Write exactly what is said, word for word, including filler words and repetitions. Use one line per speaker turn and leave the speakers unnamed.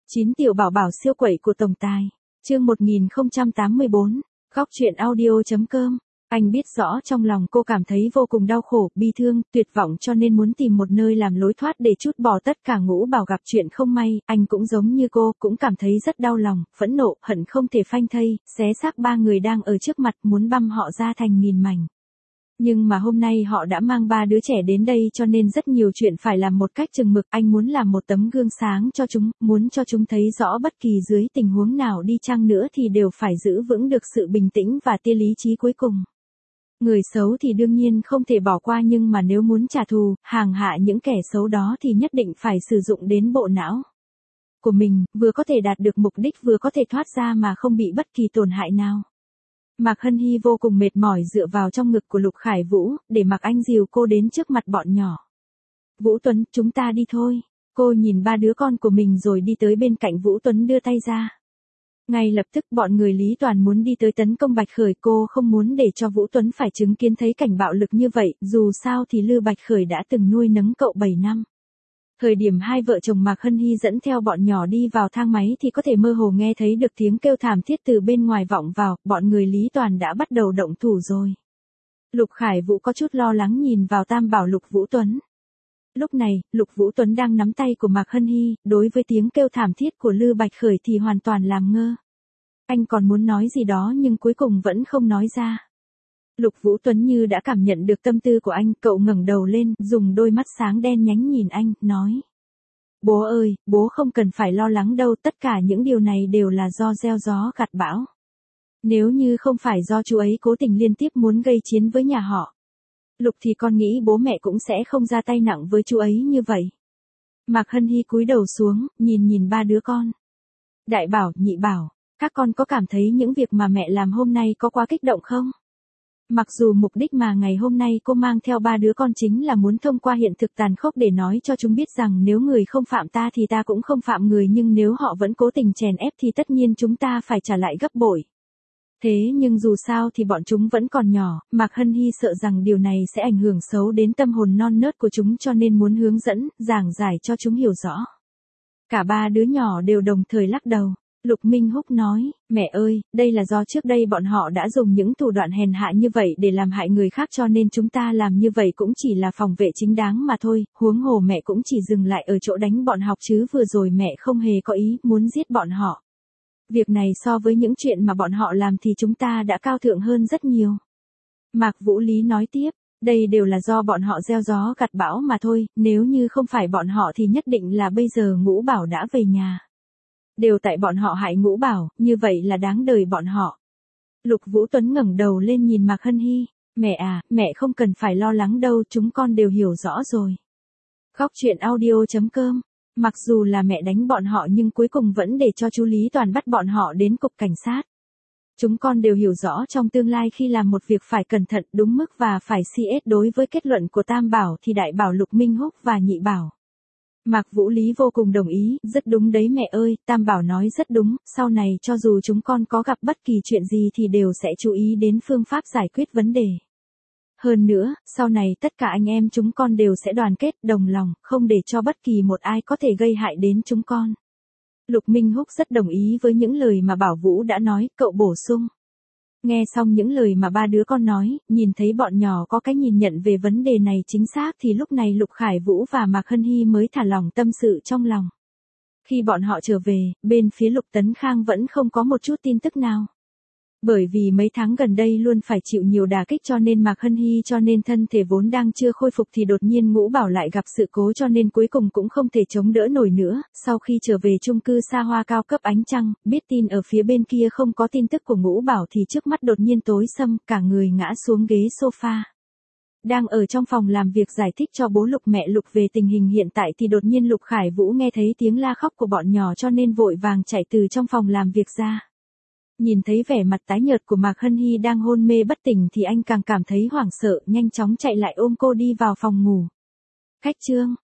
chín tiểu bảo bảo siêu quậy của tổng tài. Chương một nghìn không trăm tám mươi bốn. Góc truyện audio.com. Anh biết rõ trong lòng cô cảm thấy vô cùng đau khổ, bi thương, tuyệt vọng cho nên muốn tìm một nơi làm lối thoát để trút bỏ tất cả. Ngũ Bảo gặp chuyện không may, anh cũng giống như cô, cũng cảm thấy rất đau lòng, phẫn nộ, hận không thể phanh thây, xé xác ba người đang ở trước mặt, muốn băm họ ra thành nghìn mảnh. Nhưng mà hôm nay họ đã mang ba đứa trẻ đến đây cho nên rất nhiều chuyện phải làm một cách chừng mực. Anh muốn làm một tấm gương sáng cho chúng, muốn cho chúng thấy rõ bất kỳ dưới tình huống nào đi chăng nữa thì đều phải giữ vững được sự bình tĩnh và tia lý trí cuối cùng. Người xấu thì đương nhiên không thể bỏ qua, nhưng mà nếu muốn trả thù, hàng hạ những kẻ xấu đó thì nhất định phải sử dụng đến bộ não của mình, vừa có thể đạt được mục đích vừa có thể thoát ra mà không bị bất kỳ tổn hại nào. Mạc Hân Hy vô cùng mệt mỏi dựa vào trong ngực của Lục Khải Vũ, để mặc anh dìu cô đến trước mặt bọn nhỏ. Vũ Tuấn, chúng ta đi thôi. Cô nhìn ba đứa con của mình rồi đi tới bên cạnh Vũ Tuấn đưa tay ra. Ngay lập tức bọn người Lý Toàn muốn đi tới tấn công Bạch Khởi, cô không muốn để cho Vũ Tuấn phải chứng kiến thấy cảnh bạo lực như vậy, dù sao thì Lư Bạch Khởi đã từng nuôi nấng cậu bảy năm. Thời điểm hai vợ chồng Mạc Hân Hy dẫn theo bọn nhỏ đi vào thang máy thì có thể mơ hồ nghe thấy được tiếng kêu thảm thiết từ bên ngoài vọng vào, bọn người Lý Toàn đã bắt đầu động thủ rồi. Lục Khải Vũ có chút lo lắng nhìn vào tam bảo Lục Vũ Tuấn. Lúc này, Lục Vũ Tuấn đang nắm tay của Mạc Hân Hy, đối với tiếng kêu thảm thiết của Lư Bạch Khởi thì hoàn toàn làm ngơ. Anh còn muốn nói gì đó nhưng cuối cùng vẫn không nói ra. Lục Vũ Tuấn như đã cảm nhận được tâm tư của anh, cậu ngẩng đầu lên, dùng đôi mắt sáng đen nhánh nhìn anh, nói. Bố ơi, bố không cần phải lo lắng đâu, tất cả những điều này đều là do gieo gió gặt bão. Nếu như không phải do chú ấy cố tình liên tiếp muốn gây chiến với nhà họ Lục thì con nghĩ bố mẹ cũng sẽ không ra tay nặng với chú ấy như vậy. Mạc Hân Hy cúi đầu xuống, nhìn nhìn ba đứa con. Đại bảo, nhị bảo, các con có cảm thấy những việc mà mẹ làm hôm nay có quá kích động không? Mặc dù mục đích mà ngày hôm nay cô mang theo ba đứa con chính là muốn thông qua hiện thực tàn khốc để nói cho chúng biết rằng nếu người không phạm ta thì ta cũng không phạm người, nhưng nếu họ vẫn cố tình chèn ép thì tất nhiên chúng ta phải trả lại gấp bội. Thế nhưng dù sao thì bọn chúng vẫn còn nhỏ, Mạc Hân Hy sợ rằng điều này sẽ ảnh hưởng xấu đến tâm hồn non nớt của chúng cho nên muốn hướng dẫn, giảng giải cho chúng hiểu rõ. Cả ba đứa nhỏ đều đồng thời lắc đầu. Lục Minh Húc nói, mẹ ơi, đây là do trước đây bọn họ đã dùng những thủ đoạn hèn hạ như vậy để làm hại người khác cho nên chúng ta làm như vậy cũng chỉ là phòng vệ chính đáng mà thôi, huống hồ mẹ cũng chỉ dừng lại ở chỗ đánh bọn học chứ vừa rồi mẹ không hề có ý muốn giết bọn họ. Việc này so với những chuyện mà bọn họ làm thì chúng ta đã cao thượng hơn rất nhiều. Mạc Vũ Lý nói tiếp, đây đều là do bọn họ gieo gió gặt bão mà thôi, nếu như không phải bọn họ thì nhất định là bây giờ Ngũ Bảo đã về nhà. Đều tại bọn họ hại Ngũ Bảo, như vậy là đáng đời bọn họ. Lục Vũ Tuấn ngẩng đầu lên nhìn Mạc Hân Hy, mẹ à, mẹ không cần phải lo lắng đâu, chúng con đều hiểu rõ rồi. Góc truyện audio.com. Mặc dù là mẹ đánh bọn họ nhưng cuối cùng vẫn để cho chú Lý Toàn bắt bọn họ đến cục cảnh sát. Chúng con đều hiểu rõ trong tương lai khi làm một việc phải cẩn thận đúng mức và phải xê ét đối với kết luận của Tam Bảo thì Đại Bảo Lục Minh Húc và Nhị Bảo. Mạc Vũ Lý vô cùng đồng ý, rất đúng đấy mẹ ơi, Tam Bảo nói rất đúng, sau này cho dù chúng con có gặp bất kỳ chuyện gì thì đều sẽ chú ý đến phương pháp giải quyết vấn đề. Hơn nữa, sau này tất cả anh em chúng con đều sẽ đoàn kết, đồng lòng, không để cho bất kỳ một ai có thể gây hại đến chúng con. Lục Minh Húc rất đồng ý với những lời mà Bảo Vũ đã nói, cậu bổ sung. Nghe xong những lời mà ba đứa con nói, nhìn thấy bọn nhỏ có cái nhìn nhận về vấn đề này chính xác thì lúc này Lục Khải Vũ và Mạc Hân Hy mới thả lòng tâm sự trong lòng. Khi bọn họ trở về, bên phía Lục Tấn Khang vẫn không có một chút tin tức nào. Bởi vì mấy tháng gần đây luôn phải chịu nhiều đả kích cho nên Mạc Hân Hy cho nên thân thể vốn đang chưa khôi phục thì đột nhiên Ngũ Bảo lại gặp sự cố cho nên cuối cùng cũng không thể chống đỡ nổi nữa. Sau khi trở về chung cư xa hoa cao cấp Ánh Trăng, biết tin ở phía bên kia không có tin tức của Ngũ Bảo thì trước mắt đột nhiên tối sầm, cả người ngã xuống ghế sofa. Đang ở trong phòng làm việc giải thích cho bố Lục mẹ Lục về tình hình hiện tại thì đột nhiên Lục Khải Vũ nghe thấy tiếng la khóc của bọn nhỏ cho nên vội vàng chạy từ trong phòng làm việc ra. Nhìn thấy vẻ mặt tái nhợt của Mạc Hân Hy đang hôn mê bất tỉnh thì anh càng cảm thấy hoảng sợ, nhanh chóng chạy lại ôm cô đi vào phòng ngủ. Khách trương,